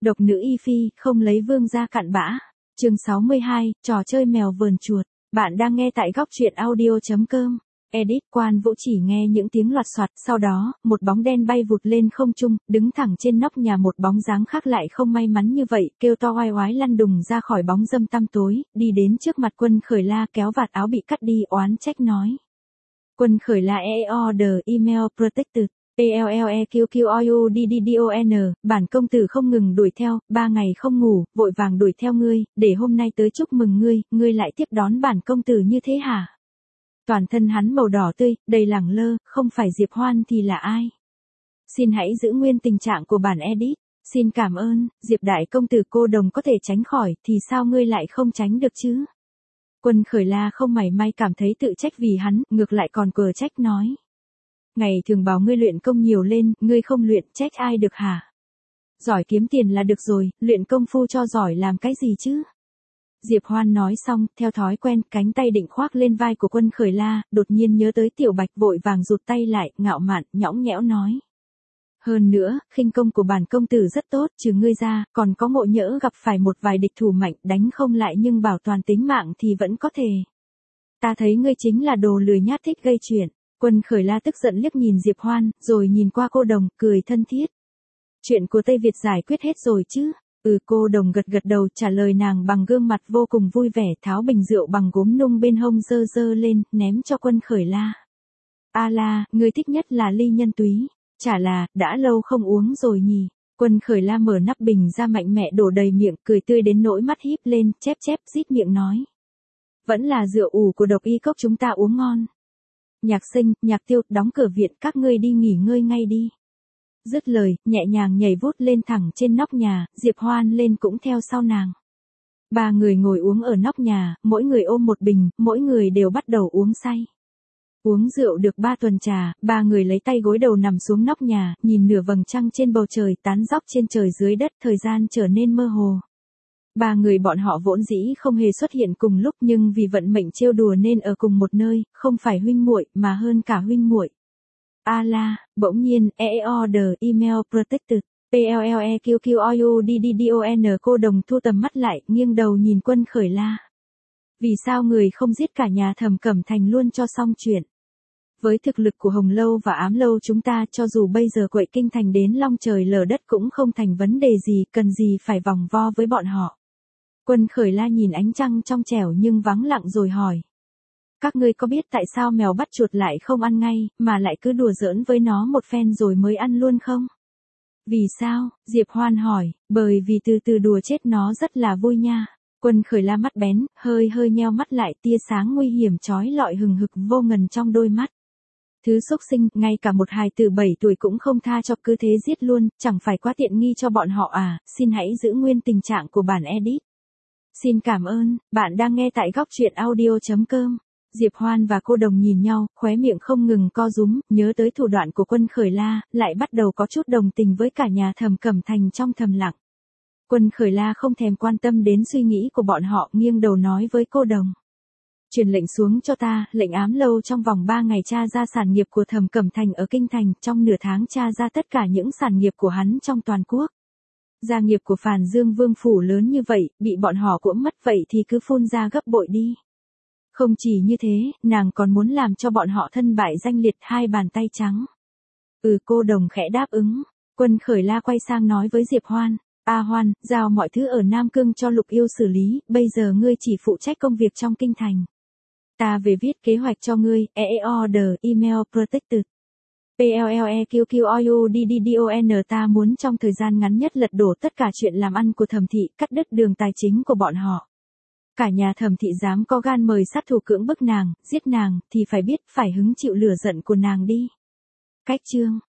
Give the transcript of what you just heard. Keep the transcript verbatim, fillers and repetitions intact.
Độc nữ Y Phi, không lấy vương gia cặn bã. Chương sáu mươi hai, trò chơi mèo vờn chuột. Bạn đang nghe tại góc truyện audio chấm com. Edit. Quan Vũ chỉ nghe những tiếng loạt soạt, sau đó, một bóng đen bay vụt lên không trung, đứng thẳng trên nóc nhà. Một bóng dáng khác lại không may mắn như vậy, kêu to oai oái lăn đùng ra khỏi bóng râm tăm tối, đi đến trước mặt Quân Khởi La, kéo vạt áo bị cắt đi, oán trách nói. Quân Khởi La e order email protected. pê lờ lờ e quy quy o u đê đê đê o en, bản công tử không ngừng đuổi theo, ba ngày không ngủ, vội vàng đuổi theo ngươi, để hôm nay tới chúc mừng ngươi, ngươi lại tiếp đón bản công tử như thế hả? Toàn thân hắn màu đỏ tươi, đầy lẳng lơ, không phải Diệp Hoan thì là ai? Xin hãy giữ nguyên tình trạng của bản edit. Xin cảm ơn, Diệp đại công tử cô đồng có thể tránh khỏi, thì sao ngươi lại không tránh được chứ? Quân Khởi La không mảy may cảm thấy tự trách vì hắn, ngược lại còn cờ trách nói. Ngày thường bảo ngươi luyện công nhiều lên, ngươi không luyện, trách ai được hả? Giỏi kiếm tiền là được rồi, luyện công phu cho giỏi làm cái gì chứ? Diệp Hoan nói xong, theo thói quen, cánh tay định khoác lên vai của Quân Khởi La, đột nhiên nhớ tới Tiểu Bạch, vội vàng rụt tay lại, ngạo mạn, nhõng nhẽo nói. Hơn nữa, khinh công của bản công tử rất tốt, trừ ngươi ra, còn có ngộ nhỡ gặp phải một vài địch thủ mạnh, đánh không lại nhưng bảo toàn tính mạng thì vẫn có thể. Ta thấy ngươi chính là đồ lười nhát thích gây chuyện. Quân Khởi La tức giận liếc nhìn Diệp Hoan, rồi nhìn qua cô đồng, cười thân thiết. Chuyện của Tây Việt giải quyết hết rồi chứ? Ừ, cô đồng gật gật đầu, trả lời nàng bằng gương mặt vô cùng vui vẻ, tháo bình rượu bằng gốm nung bên hông dơ dơ lên, ném cho Quân Khởi La. A la, người thích nhất là ly nhân túy. Chả là, đã lâu không uống rồi nhỉ. Quân Khởi La mở nắp bình ra mạnh mẽ đổ đầy miệng, cười tươi đến nỗi mắt híp lên, chép chép, rít miệng nói. Vẫn là rượu ủ của độc y cốc chúng ta uống ngon. Nhạc Sinh, Nhạc Tiêu, đóng cửa viện, các ngươi đi nghỉ ngơi ngay đi. Dứt lời, nhẹ nhàng nhảy vút lên thẳng trên nóc nhà, Diệp Hoan lên cũng theo sau nàng. Ba người ngồi uống ở nóc nhà, mỗi người ôm một bình, mỗi người đều bắt đầu uống say. Uống rượu được ba tuần trà, ba người lấy tay gối đầu nằm xuống nóc nhà, nhìn nửa vầng trăng trên bầu trời tán dóc trên trời dưới đất, thời gian trở nên mơ hồ. Ba người bọn họ vốn dĩ không hề xuất hiện cùng lúc, nhưng vì vận mệnh trêu đùa nên ở cùng một nơi, không phải huynh muội mà hơn cả huynh muội. A la, bỗng nhiên, e order email protected. pê lờ lờ e quy quy o u đê đê đê o en, cô đồng thu tầm mắt lại, nghiêng đầu nhìn Quân Khởi La. Vì sao người không giết cả nhà Thẩm Cẩm Thành luôn cho xong chuyện? Với thực lực của Hồng Lâu và Ám Lâu chúng ta, cho dù bây giờ quậy kinh thành đến long trời lở đất cũng không thành vấn đề gì, cần gì phải vòng vo với bọn họ. Quân Khởi La nhìn ánh trăng trong trẻo nhưng vắng lặng rồi hỏi. Các ngươi có biết tại sao mèo bắt chuột lại không ăn ngay, mà lại cứ đùa giỡn với nó một phen rồi mới ăn luôn không? Vì sao? Diệp Hoan hỏi. Bởi vì từ từ đùa chết nó rất là vui nha. Quân Khởi La mắt bén, hơi hơi nheo mắt lại, tia sáng nguy hiểm chói lọi hừng hực vô ngần trong đôi mắt. Thứ xúc sinh, ngay cả một hài tử bảy tuổi cũng không tha cho, cứ thế giết luôn, chẳng phải quá tiện nghi cho bọn họ à? Xin hãy giữ nguyên tình trạng của bản edit. Xin cảm ơn, bạn đang nghe tại góc truyện audio chấm com. Diệp Hoan và cô đồng nhìn nhau, khóe miệng không ngừng co rúm, nhớ tới thủ đoạn của Quân Khởi La, lại bắt đầu có chút đồng tình với cả nhà Thẩm Cẩm Thành trong thầm lặng. Quân Khởi La không thèm quan tâm đến suy nghĩ của bọn họ, nghiêng đầu nói với cô đồng. Truyền lệnh xuống cho ta, lệnh Ám Lâu trong vòng ba ngày tra ra sản nghiệp của Thẩm Cẩm Thành ở Kinh Thành, trong nửa tháng tra ra tất cả những sản nghiệp của hắn trong toàn quốc. Gia nghiệp của Phàn Dương Vương Phủ lớn như vậy, bị bọn họ cuỗm mất vậy thì cứ phun ra gấp bội đi. Không chỉ như thế, nàng còn muốn làm cho bọn họ thân bại danh liệt, hai bàn tay trắng. Ừ, cô đồng khẽ đáp ứng. Quân Khởi La quay sang nói với Diệp Hoan. A Hoan, giao mọi thứ ở Nam Cương cho Lục Yêu xử lý, bây giờ ngươi chỉ phụ trách công việc trong kinh thành. Ta về viết kế hoạch cho ngươi, e order email protected. pê lờ lờ e quy quy o u đê đê đê o en, ta muốn trong thời gian ngắn nhất lật đổ tất cả chuyện làm ăn của Thẩm thị, cắt đứt đường tài chính của bọn họ. Cả nhà Thẩm thị dám có gan mời sát thủ cưỡng bức nàng, giết nàng, thì phải biết phải hứng chịu lửa giận của nàng đi. Cách chương.